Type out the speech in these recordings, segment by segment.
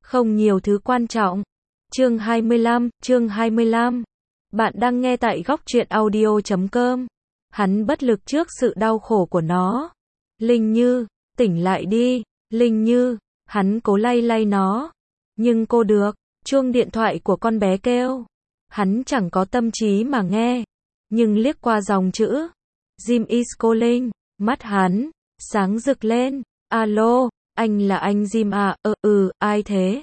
Không nhiều thứ quan trọng. Chương 25. Bạn đang nghe tại góc truyện audio.com. Hắn bất lực trước sự đau khổ của nó. Linh Như, tỉnh lại đi. Linh Như, hắn cố lay lay nó. Nhưng cô được, chuông điện thoại của con bé kêu. Hắn chẳng có tâm trí mà nghe. Nhưng liếc qua dòng chữ. Jim is calling. Mắt hắn sáng rực lên. Alo, anh là anh Jim à? Ai thế?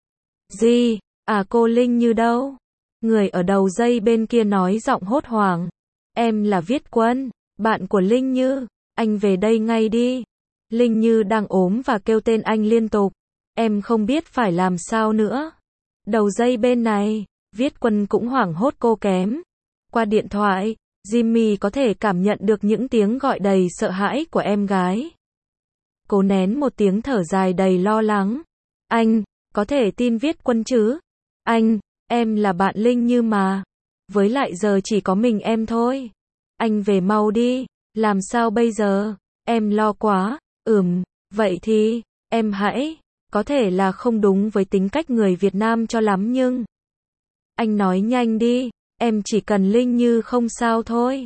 Gì? À, cô Linh Như đâu? Người ở đầu dây bên kia nói giọng hốt hoảng. Em là Viết Quân, bạn của Linh Như. Anh về đây ngay đi. Linh Như đang ốm và kêu tên anh liên tục. Em không biết phải làm sao nữa. Đầu dây bên này, Viết Quân cũng hoảng hốt cô kém. Qua điện thoại, Jimmy có thể cảm nhận được những tiếng gọi đầy sợ hãi của em gái. Cô nén một tiếng thở dài đầy lo lắng. Anh, có thể tin Viết Quân chứ? Anh, em là bạn Linh Như mà. Với lại giờ chỉ có mình em thôi. Anh về mau đi. Làm sao bây giờ? Em lo quá. Vậy thì, em hãy. Có thể là không đúng với tính cách người Việt Nam cho lắm nhưng. Anh nói nhanh đi. Em chỉ cần Linh Như không sao thôi.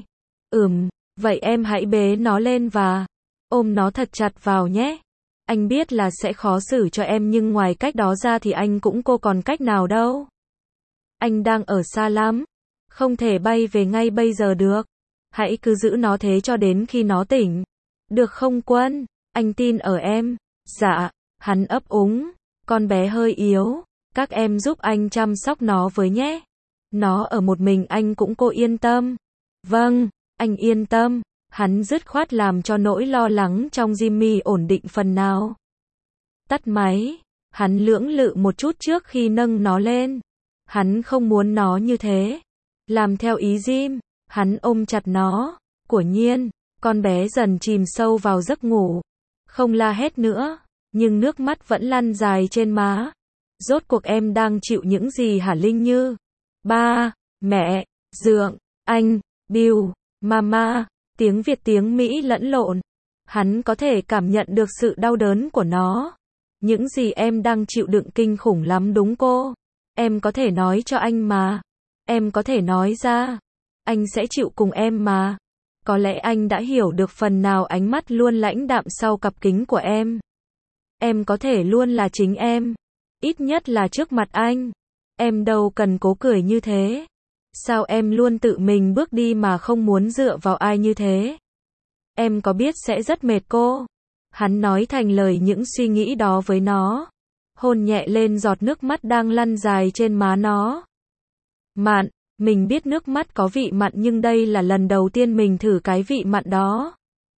Vậy em hãy bế nó lên và ôm nó thật chặt vào nhé. Anh biết là sẽ khó xử cho em nhưng ngoài cách đó ra thì anh cũng cô còn cách nào đâu. Anh đang ở xa lắm. Không thể bay về ngay bây giờ được. Hãy cứ giữ nó thế cho đến khi nó tỉnh. Được không Quân? Anh tin ở em. Dạ. Hắn ấp úng. Con bé hơi yếu. Các em giúp anh chăm sóc nó với nhé. Nó ở một mình anh cũng cô yên tâm. Vâng, anh yên tâm. Hắn dứt khoát làm cho nỗi lo lắng trong Jimmy ổn định phần nào. Tắt máy. Hắn lưỡng lự một chút trước khi nâng nó lên. Hắn không muốn nó như thế. Làm theo ý Jim. Hắn ôm chặt nó. Quả nhiên, con bé dần chìm sâu vào giấc ngủ. Không la hét nữa. Nhưng nước mắt vẫn lăn dài trên má. Rốt cuộc em đang chịu những gì hả Linh Như? Ba, mẹ, Dượng, anh, Bill, Mama. Tiếng Việt tiếng Mỹ lẫn lộn. Hắn có thể cảm nhận được sự đau đớn của nó. Những gì em đang chịu đựng kinh khủng lắm đúng cô? Em có thể nói cho anh mà. Em có thể nói ra. Anh sẽ chịu cùng em mà. Có lẽ anh đã hiểu được phần nào ánh mắt luôn lãnh đạm sau cặp kính của em. Em có thể luôn là chính em. Ít nhất là trước mặt anh. Em đâu cần cố cười như thế. Sao em luôn tự mình bước đi mà không muốn dựa vào ai như thế? Em có biết sẽ rất mệt cô? Hắn nói thành lời những suy nghĩ đó với nó. Hôn nhẹ lên giọt nước mắt đang lăn dài trên má nó. Mặn, mình biết nước mắt có vị mặn nhưng đây là lần đầu tiên mình thử cái vị mặn đó.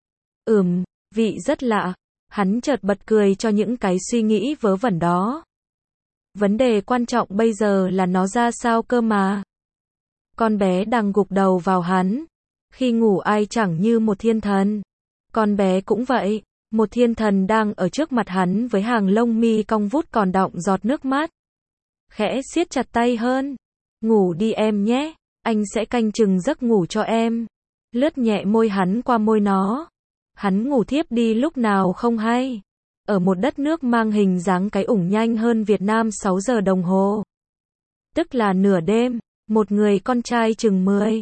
Vị rất lạ. Hắn chợt bật cười cho những cái suy nghĩ vớ vẩn đó. Vấn đề quan trọng bây giờ là nó ra sao cơ mà. Con bé đang gục đầu vào hắn. Khi ngủ ai chẳng như một thiên thần. Con bé cũng vậy. Một thiên thần đang ở trước mặt hắn với hàng lông mi cong vút còn đọng giọt nước mắt. Khẽ siết chặt tay hơn. Ngủ đi em nhé. Anh sẽ canh chừng giấc ngủ cho em. Lướt nhẹ môi hắn qua môi nó. Hắn ngủ thiếp đi lúc nào không hay. Ở một đất nước mang hình dáng cái ủng nhanh hơn Việt Nam 6 giờ đồng hồ. Tức là nửa đêm. Một người con trai chừng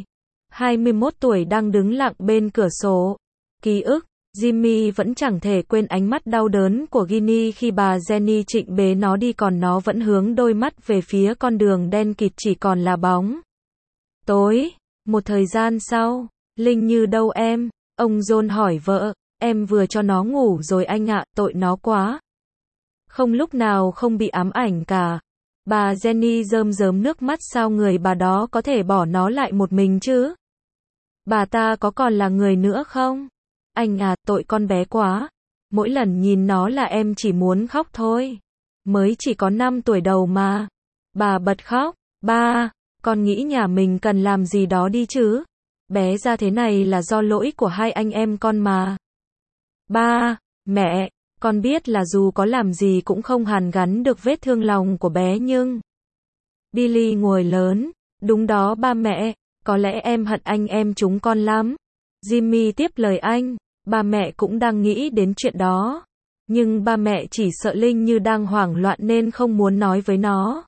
21 tuổi đang đứng lặng bên cửa sổ. Ký ức, Jimmy vẫn chẳng thể quên ánh mắt đau đớn của Ginny khi bà Jenny trịnh bế nó đi còn nó vẫn hướng đôi mắt về phía con đường đen kịt chỉ còn là bóng. Tối, một thời gian sau, Linh Như đâu em? Ông John hỏi vợ, em vừa cho nó ngủ rồi anh ạ, tội nó quá. Không lúc nào không bị ám ảnh cả. Bà Jenny rơm rớm nước mắt sao người bà đó có thể bỏ nó lại một mình chứ? Bà ta có còn là người nữa không? Anh à, tội con bé quá. Mỗi lần nhìn nó là em chỉ muốn khóc thôi. Mới chỉ có 5 tuổi đầu mà. Bà bật khóc. Ba, con nghĩ nhà mình cần làm gì đó đi chứ. Bé ra thế này là do lỗi của hai anh em con mà. Ba, mẹ, con biết là dù có làm gì cũng không hàn gắn được vết thương lòng của bé nhưng. Billy ngồi lớn. Đúng đó ba mẹ, có lẽ em hận anh em chúng con lắm. Jimmy tiếp lời anh. Ba mẹ cũng đang nghĩ đến chuyện đó. Nhưng ba mẹ chỉ sợ Linh Như đang hoảng loạn nên không muốn nói với nó.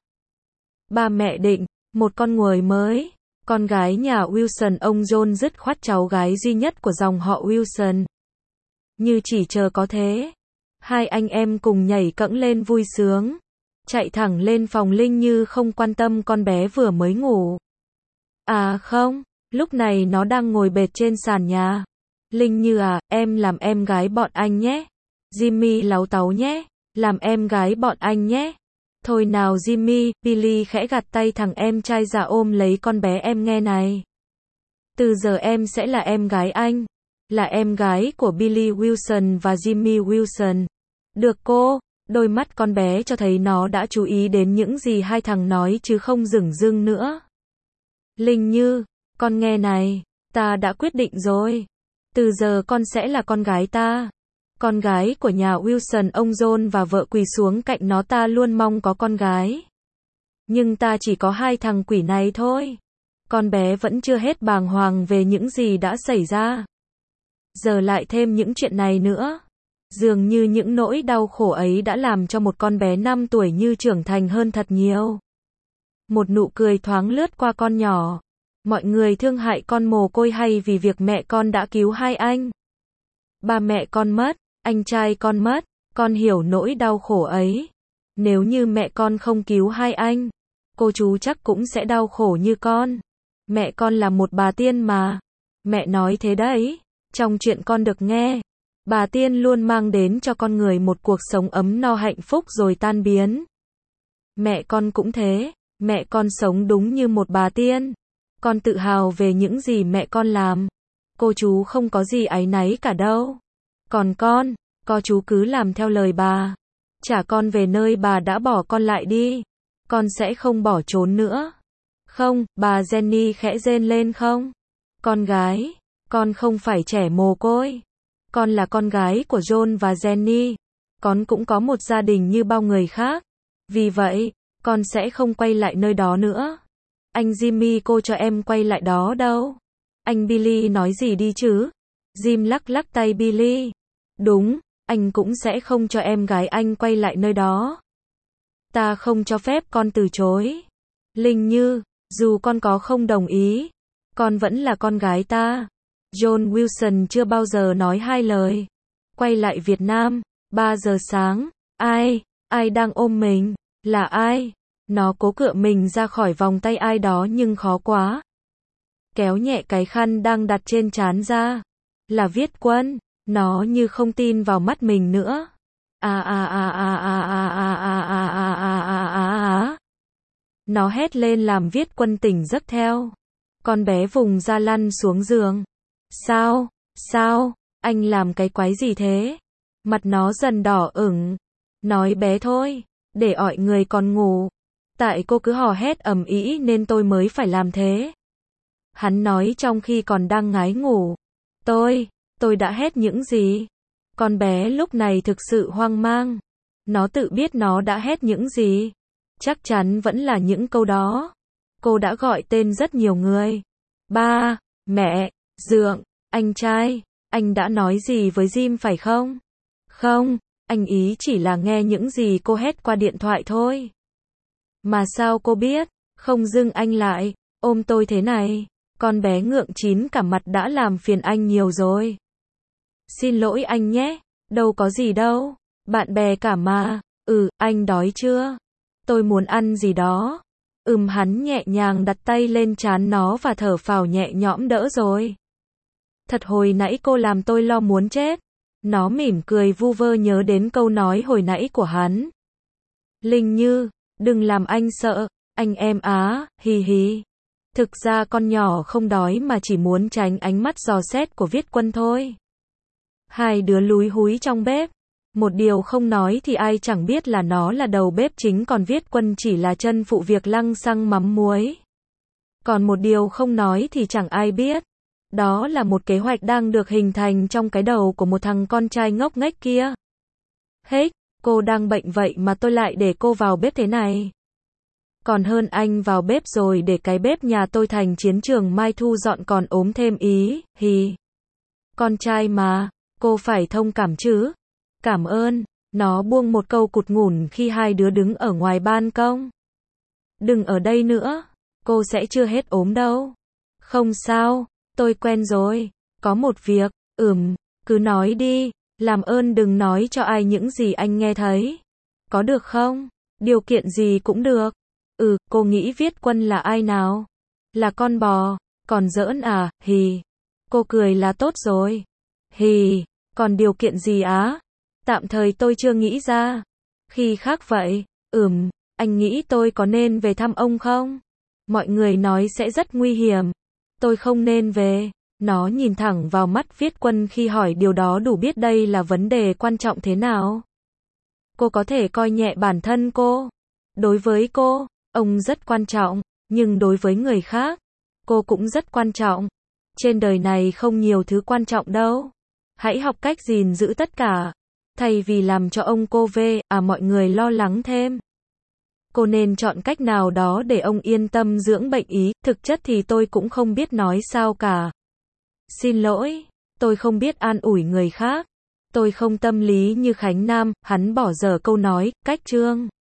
Ba mẹ định, một con nguồi mới, con gái nhà Wilson, ông John dứt khoát cháu gái duy nhất của dòng họ Wilson. Như chỉ chờ có thế. Hai anh em cùng nhảy cẫng lên vui sướng. Chạy thẳng lên phòng Linh Như không quan tâm con bé vừa mới ngủ. À không, lúc này nó đang ngồi bệt trên sàn nhà. Linh Như à, em làm em gái bọn anh nhé. Jimmy láu táu nhé, làm em gái bọn anh nhé. Thôi nào Jimmy, Billy khẽ gạt tay thằng em trai già ôm lấy con bé em nghe này. Từ giờ em sẽ là em gái anh. Là em gái của Billy Wilson và Jimmy Wilson. Được cô, đôi mắt con bé cho thấy nó đã chú ý đến những gì hai thằng nói chứ không dửng dưng nữa. Linh Như, con nghe này, ta đã quyết định rồi. Từ giờ con sẽ là con gái ta. Con gái của nhà Wilson, ông John và vợ quỳ xuống cạnh nó, ta luôn mong có con gái. Nhưng ta chỉ có hai thằng quỷ này thôi. Con bé vẫn chưa hết bàng hoàng về những gì đã xảy ra. Giờ lại thêm những chuyện này nữa. Dường như những nỗi đau khổ ấy đã làm cho một con bé 5 tuổi như trưởng thành hơn thật nhiều. Một nụ cười thoáng lướt qua con nhỏ. Mọi người thương hại con mồ côi hay vì việc mẹ con đã cứu hai anh. Ba mẹ con mất, anh trai con mất, con hiểu nỗi đau khổ ấy. Nếu như mẹ con không cứu hai anh, cô chú chắc cũng sẽ đau khổ như con. Mẹ con là một bà tiên mà. Mẹ nói thế đấy. Trong chuyện con được nghe, bà tiên luôn mang đến cho con người một cuộc sống ấm no hạnh phúc rồi tan biến. Mẹ con cũng thế, mẹ con sống đúng như một bà tiên. Con tự hào về những gì mẹ con làm. Cô chú không có gì áy náy cả đâu. Còn con chú cứ làm theo lời bà. Trả con về nơi bà đã bỏ con lại đi. Con sẽ không bỏ trốn nữa. Không, bà Jenny khẽ rên lên không. Con gái, con không phải trẻ mồ côi. Con là con gái của John và Jenny. Con cũng có một gia đình như bao người khác. Vì vậy, con sẽ không quay lại nơi đó nữa. Anh Jimmy cô cho em quay lại đó đâu. Anh Billy nói gì đi chứ? Jim lắc lắc tay Billy. Đúng, anh cũng sẽ không cho em gái anh quay lại nơi đó. Ta không cho phép con từ chối. Linh Như, dù con có không đồng ý, con vẫn là con gái ta. John Wilson chưa bao giờ nói hai lời. Quay lại Việt Nam, 3 giờ sáng. Ai đang ôm mình? Là ai? Nó cố cựa mình ra khỏi vòng tay ai đó nhưng khó quá. Kéo nhẹ cái khăn đang đặt trên trán ra. Là Viết Quân. Nó như không tin vào mắt mình nữa. Nó hét lên làm Viết Quân tỉnh giấc theo. Con bé vùng ra lăn xuống giường. Sao, anh làm cái quái gì thế? Mặt nó dần đỏ ửng. Nói bé thôi, để mọi người còn ngủ. Tại cô cứ hò hét ầm ĩ nên tôi mới phải làm thế. Hắn nói trong khi còn đang ngái ngủ. Tôi đã hét những gì? Con bé lúc này thực sự hoang mang. Nó tự biết nó đã hét những gì. Chắc chắn vẫn là những câu đó. Cô đã gọi tên rất nhiều người. Ba, mẹ, Dượng, anh trai. Anh đã nói gì với Jim phải không? Không, anh ý chỉ là nghe những gì cô hét qua điện thoại thôi. Mà sao cô biết? Không dưng anh lại ôm tôi thế này. Con bé ngượng chín cả mặt đã làm phiền anh nhiều rồi. Xin lỗi anh nhé. Đâu có gì đâu. Bạn bè cả mà. Anh đói chưa? Tôi muốn ăn gì đó. Hắn nhẹ nhàng đặt tay lên trán nó và thở phào nhẹ nhõm đỡ rồi. Thật hồi nãy cô làm tôi lo muốn chết. Nó mỉm cười vu vơ nhớ đến câu nói hồi nãy của hắn. Linh Như, đừng làm anh sợ, anh em á, hì hì. Thực ra con nhỏ không đói mà chỉ muốn tránh ánh mắt dò xét của Viết Quân thôi. Hai đứa lúi húi trong bếp. Một điều không nói thì ai chẳng biết là nó là đầu bếp chính còn Viết Quân chỉ là chân phụ việc lăng xăng mắm muối. Còn một điều không nói thì chẳng ai biết. Đó là một kế hoạch đang được hình thành trong cái đầu của một thằng con trai ngốc nghếch kia. Hết, cô đang bệnh vậy mà tôi lại để cô vào bếp thế này. Còn hơn anh vào bếp rồi để cái bếp nhà tôi thành chiến trường mai thu dọn còn ốm thêm ý, hì. Con trai mà, cô phải thông cảm chứ. Cảm ơn. Nó buông một câu cụt ngủn khi hai đứa đứng ở ngoài ban công. Đừng ở đây nữa, cô sẽ chưa hết ốm đâu. Không sao, tôi quen rồi. Có một việc, cứ nói đi, làm ơn đừng nói cho ai những gì anh nghe thấy. Có được không? Điều kiện gì cũng được. Cô nghĩ Viết Quân là ai nào? Là con bò, còn giỡn à, hì. Cô cười là tốt rồi. Hì, còn điều kiện gì á? Tạm thời tôi chưa nghĩ ra. Khi khác vậy, anh nghĩ tôi có nên về thăm ông không? Mọi người nói sẽ rất nguy hiểm. Tôi không nên về. Nó nhìn thẳng vào mắt Viết Quân khi hỏi điều đó đủ biết đây là vấn đề quan trọng thế nào. Cô có thể coi nhẹ bản thân cô. Đối với cô, ông rất quan trọng, nhưng đối với người khác, cô cũng rất quan trọng. Trên đời này không nhiều thứ quan trọng đâu. Hãy học cách gìn giữ tất cả, thay vì làm cho ông cô mọi người lo lắng thêm. Cô nên chọn cách nào đó để ông yên tâm dưỡng bệnh ý, thực chất thì tôi cũng không biết nói sao cả. Xin lỗi, tôi không biết an ủi người khác. Tôi không tâm lý như Khánh Nam, hắn bỏ dở câu nói, cách chương.